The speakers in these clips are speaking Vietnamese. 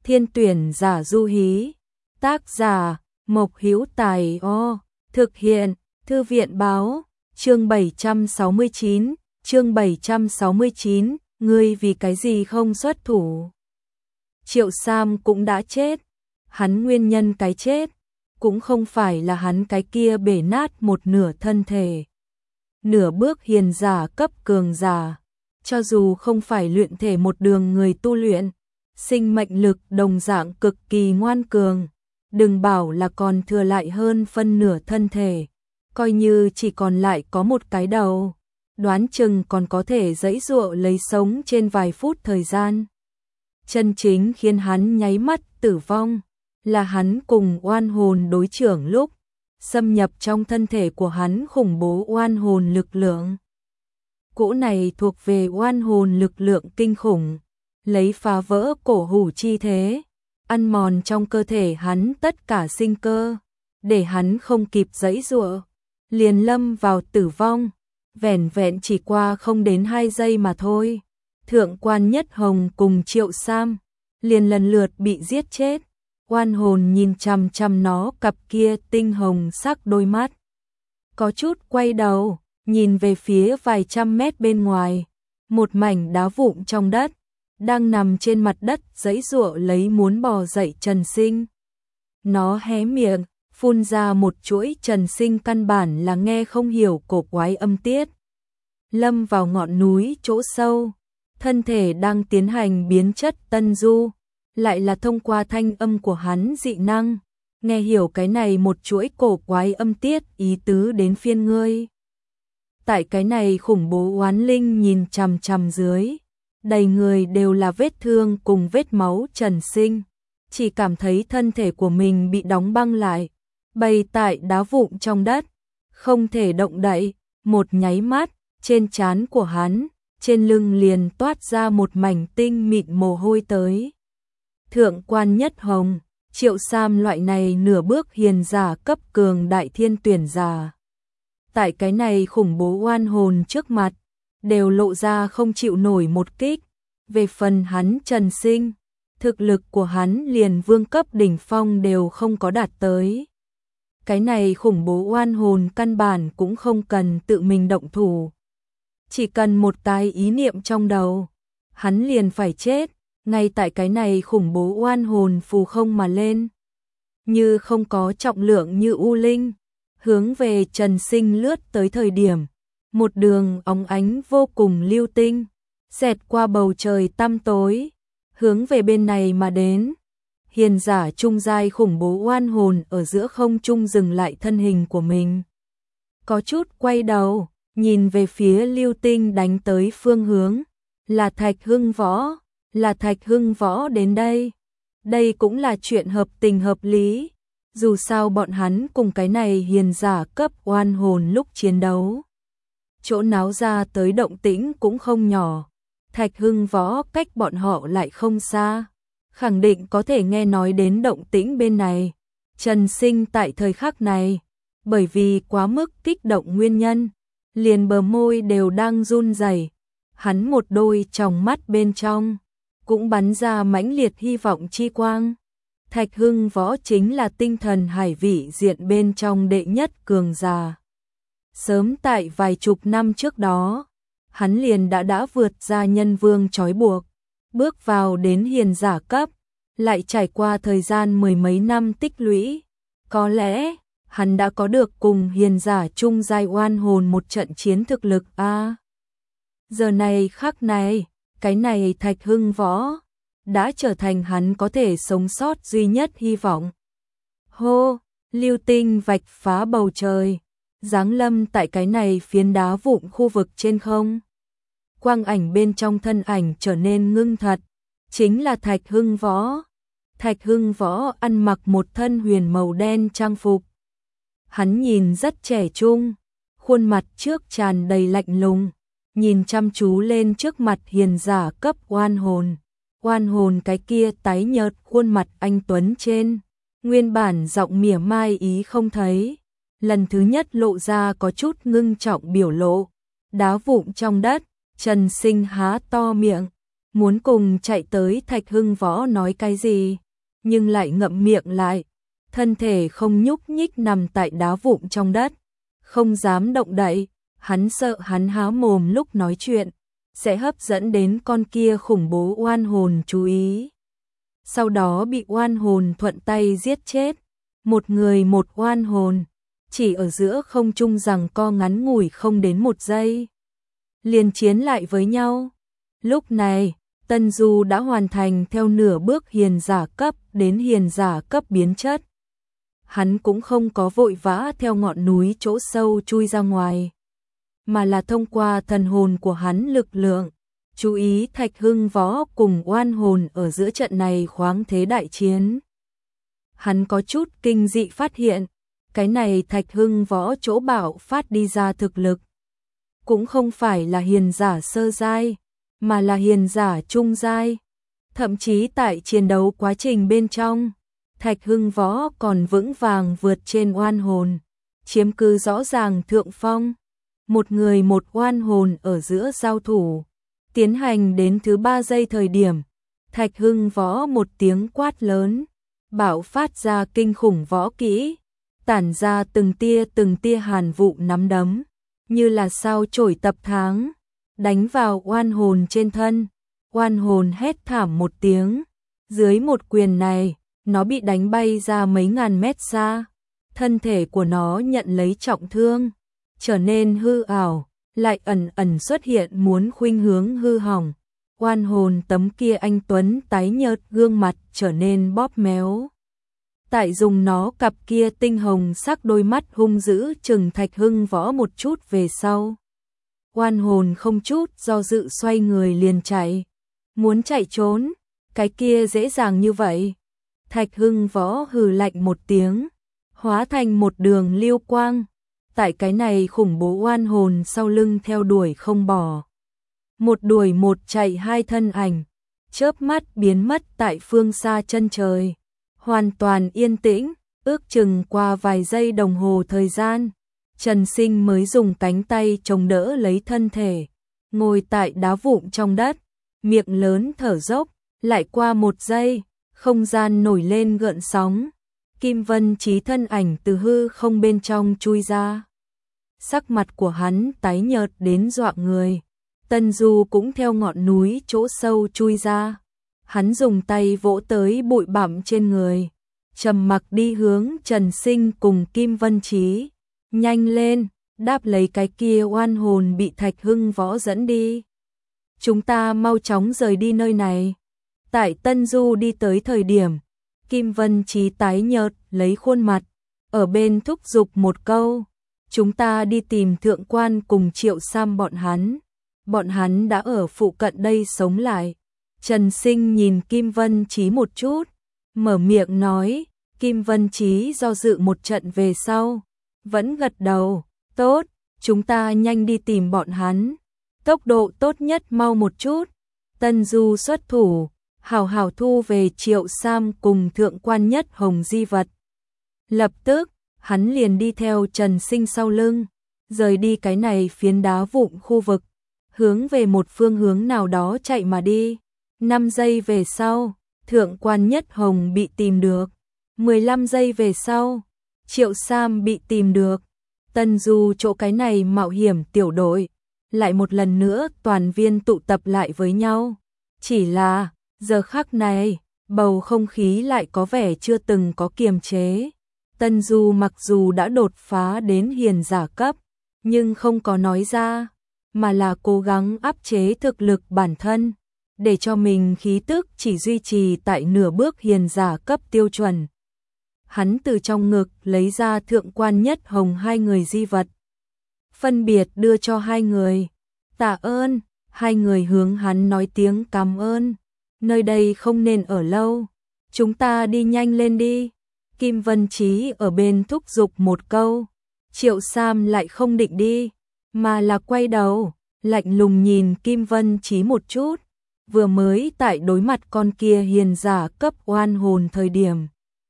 Thiên tuyển giả du hí. Tác giả Mộc Hữu Tài. Thực hiện Thư viện báo. Chương 769. Chương 769. Ngươi vì cái gì không xuất thủ? Triệu Sam cũng đã chết. Hắn nguyên nhân cái chết cũng không phải là hắn cái kia bể nát một nửa thân thể. Nửa bước hiền giả cấp cường giả, cho dù không phải luyện thể một đường người tu luyện, sinh mệnh lực đồng dạng cực kỳ ngoan cường, đừng bảo là còn thừa lại hơn phân nửa thân thể, coi như chỉ còn lại có một cái đầu, đoán chừng còn có thể giãy giụa lấy sống trên vài phút thời gian. Chân chính khiến hắn nháy mắt tử vong là hắn cùng oan hồn đối chưởng lúc xâm nhập trong thân thể của hắn khủng bố oan hồn lực lượng. Cỗ này thuộc về oan hồn lực lượng kinh khủng, lấy phá vỡ cổ hủ chi thế, ăn mòn trong cơ thể hắn tất cả sinh cơ, để hắn không kịp giãy giụa, liền lâm vào tử vong, vẻn vẹn chỉ qua không đến 2 giây mà thôi. Thượng quan Nhất Hồng cùng Triệu Sam liền lần lượt bị giết chết. Oan hồn nhìn chằm chằm nó cặp kia tinh hồng sắc đôi mắt. Có chút quay đầu, nhìn về phía vài trăm mét bên ngoài. Một mảnh đá vụn trong đất, đang nằm trên mặt đất giãy giụa lấy muốn bò dậy Trần Sinh. Nó hé miệng, phun ra một chuỗi Trần Sinh căn bản là nghe không hiểu cổ quái âm tiết. Lâm vào ngọn núi chỗ sâu, thân thể đang tiến hành biến chất tân du. Lại là thông qua thanh âm của hắn dị năng, nghe hiểu cái này một chuỗi cổ quái âm tiết ý tứ đến phiên ngươi. Tại cái này khủng bố oán linh nhìn chằm chằm dưới, đầy người đều là vết thương cùng vết máu Trần Sinh, chỉ cảm thấy thân thể của mình bị đóng băng lại, bày tại đá vụn trong đất, không thể động đậy, một nháy mắt, trên trán của hắn, trên lưng liền toát ra một mảnh tinh mịn mồ hôi tới. Thượng quan Nhất Hồng, Triệu Sam loại này nửa bước hiền giả cấp cường đại thiên tuyển giả. Tại cái này khủng bố oan hồn trước mặt, đều lộ ra không chịu nổi một kích. Về phần hắn Trần Sinh, thực lực của hắn liền vương cấp đỉnh phong đều không có đạt tới. Cái này khủng bố oan hồn căn bản cũng không cần tự mình động thủ. Chỉ cần một cái ý niệm trong đầu, hắn liền phải chết. Ngay tại cái này khủng bố oan hồn phù không mà lên, như không có trọng lượng như u linh, hướng về Trần Sinh lướt tới thời điểm, một đường óng ánh vô cùng lưu tinh, xẹt qua bầu trời tăm tối, hướng về bên này mà đến. Hiền giả trung giai khủng bố oan hồn ở giữa không trung dừng lại thân hình của mình. Có chút quay đầu, nhìn về phía lưu tinh đánh tới phương hướng, là Thạch Hưng Võ. Là Thạch Hưng Võ đến đây. Đây cũng là chuyện hợp tình hợp lý. Dù sao bọn hắn cùng cái này hiền giả cấp oan hồn lúc chiến đấu. Chỗ náo ra tới động tĩnh cũng không nhỏ. Thạch Hưng Võ cách bọn họ lại không xa. Khẳng định có thể nghe nói đến động tĩnh bên này. Trần Sinh tại thời khắc này, bởi vì quá mức kích động nguyên nhân, liền bờ môi đều đang run rẩy. Hắn một đôi tròng mắt bên trong cũng bắn ra mãnh liệt hy vọng chi quang. Thạch Hưng Võ chính là tinh thần hải vị diện bên trong đệ nhất cường giả. Sớm tại vài chục năm trước đó, hắn liền đã vượt ra nhân vương trói buộc, bước vào đến hiền giả cấp, lại trải qua thời gian 10 mấy năm tích lũy. Có lẽ, hắn đã có được cùng hiền giả trung giai oan hồn một trận chiến thực lực a. Giờ này khắc này, cái này Thạch Hưng Võ đã trở thành hắn có thể sống sót duy nhất hy vọng. Hô, lưu tinh vạch phá bầu trời, giáng lâm tại cái này phiến đá vụn khu vực trên không. Quang ảnh bên trong thân ảnh trở nên ngưng thật, chính là Thạch Hưng Võ. Thạch Hưng Võ ăn mặc một thân huyền màu đen trang phục. Hắn nhìn rất trẻ trung, khuôn mặt trước tràn đầy lạnh lùng, nhìn chăm chú lên trước mặt hiền giả cấp oan hồn. Oan hồn cái kia tái nhợt khuôn mặt anh tuấn trên, nguyên bản giọng mỉa mai ý không thấy, lần thứ nhất lộ ra có chút ngưng trọng biểu lộ. Đá vụn trong đất, Trần Sinh há to miệng, muốn cùng chạy tới Thạch Hưng Võ nói cái gì, nhưng lại ngậm miệng lại, thân thể không nhúc nhích nằm tại đá vụn trong đất, không dám động đậy, hắn sợ hắn há mồm lúc nói chuyện, sẽ hấp dẫn đến con kia khủng bố oan hồn chú ý. Sau đó bị oan hồn thuận tay giết chết, một người một oan hồn, chỉ ở giữa không trung giằng co ngắn ngủi không đến 1 giây. Liền chiến lại với nhau. Lúc này, Tân Du đã hoàn thành theo nửa bước hiền giả cấp đến hiền giả cấp biến chất. Hắn cũng không có vội vã theo ngọn núi chỗ sâu chui ra ngoài, mà là thông qua thần hồn của hắn lực lượng, chú ý Thạch Hưng Võ cùng oan hồn ở giữa trận này khoáng thế đại chiến. Hắn có chút kinh dị phát hiện, cái này Thạch Hưng Võ chỗ bạo phát đi ra thực lực, cũng không phải là hiền giả sơ giai, mà là hiền giả trung giai. Thậm chí tại chiến đấu quá trình bên trong, Thạch Hưng Võ còn vững vàng vượt trên oan hồn, chiếm cứ rõ ràng thượng phong. Một người một oan hồn ở giữa giao thủ, tiến hành đến thứ 3 giây thời điểm, Thạch Hưng Võ một tiếng quát lớn, bạo phát ra kinh khủng võ kỹ, tản ra từng tia hàn vụ nắm đấm, như là sao chổi tập tháng, đánh vào oan hồn trên thân. Oan hồn hét thảm một tiếng, dưới một quyền này, nó bị đánh bay ra mấy ngàn mét xa, thân thể của nó nhận lấy trọng thương, trở nên hư ảo, lại ẩn ẩn xuất hiện muốn khuynh hướng hư hỏng. Oan hồn tấm kia anh tuấn tái nhợt gương mặt trở nên bóp méo. Tại dùng nó cặp kia tinh hồng sắc đôi mắt hung dữ chừng Thạch Hưng Võ một chút về sau. Oan hồn không chút do dự xoay người liền chạy. Muốn chạy trốn, cái kia dễ dàng như vậy. Thạch Hưng Võ hừ lạnh một tiếng, hóa thành một đường lưu quang. Tại cái này khủng bố oan hồn sau lưng theo đuổi không bỏ. Một đuổi một chạy hai thân ảnh, chớp mắt biến mất tại phương xa chân trời. Hoàn toàn yên tĩnh, ước chừng qua vài giây đồng hồ thời gian, Trần Sinh mới dùng cánh tay chống đỡ lấy thân thể, ngồi tại đá vụn trong đất, miệng lớn thở dốc. Lại qua 1 giây, không gian nổi lên gợn sóng, Kim Vân Chí thân ảnh từ hư không bên trong chui ra. Sắc mặt của hắn tái nhợt đến dọa người. Tân Du cũng theo ngọn núi chỗ sâu chui ra. Hắn dùng tay vỗ tới bụi bặm trên người, trầm mặc đi hướng Trần Sinh cùng Kim Vân Chí. Nhanh lên, đáp lấy cái kia oan hồn bị Thạch Hưng Võ dẫn đi. Chúng ta mau chóng rời đi nơi này. Tại Tân Du đi tới thời điểm, Kim Vân Chí tái nhợt lấy khuôn mặt, ở bên thúc giục một câu. Chúng ta đi tìm thượng quan cùng Triệu Sam bọn hắn. Bọn hắn đã ở phụ cận đây sống lại. Trần Sinh nhìn Kim Vân Chí một chút, mở miệng nói. Kim Vân Chí do dự một trận về sau, vẫn gật đầu. Tốt, chúng ta nhanh đi tìm bọn hắn. Tốc độ tốt nhất mau một chút. Tân Du xuất thủ, hào hào thu về Triệu Sam cùng thượng quan Nhất Hồng di vật. Lập tức, hắn liền đi theo Trần Sinh sau lưng, rời đi cái này phiến đá vụn khu vực, hướng về một phương hướng nào đó chạy mà đi. 5 giây về sau, thượng quan Nhất Hồng bị tìm được. 15 giây về sau, Triệu Sam bị tìm được. Tân Du chỗ cái này mạo hiểm tiểu đội, lại một lần nữa toàn viên tụ tập lại với nhau. Chỉ là, giờ khắc này, bầu không khí lại có vẻ chưa từng có kiềm chế. Tân Du mặc dù đã đột phá đến hiền giả cấp, nhưng không có nói ra, mà là cố gắng áp chế thực lực bản thân, để cho mình khí tức chỉ duy trì tại nửa bước hiền giả cấp tiêu chuẩn. Hắn từ trong ngực lấy ra thượng quan Nhất Hồng 2 người di vật, phân biệt đưa cho 2 người. Tạ ơn. 2 người hướng hắn nói tiếng cảm ơn. Nơi đây không nên ở lâu, chúng ta đi nhanh lên đi. Kim Vân Chí ở bên thúc giục một câu. Triệu Sam lại không định đi, mà là quay đầu, lạnh lùng nhìn Kim Vân Chí một chút. Vừa mới tại đối mặt con kia hiền giả cấp oan hồn thời điểm,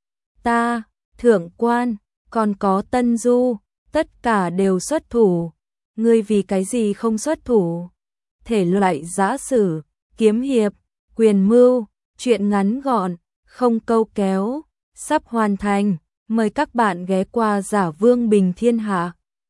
ta, thượng quan, còn có Tân Du, tất cả đều xuất thủ. Ngươi vì cái gì không xuất thủ? Thể loại giã sử, kiếm hiệp, quyền mưu, truyện ngắn gọn, không câu kéo, sắp hoàn thành. Mời các bạn ghé qua Giả Vương Bình Thiên Hạ.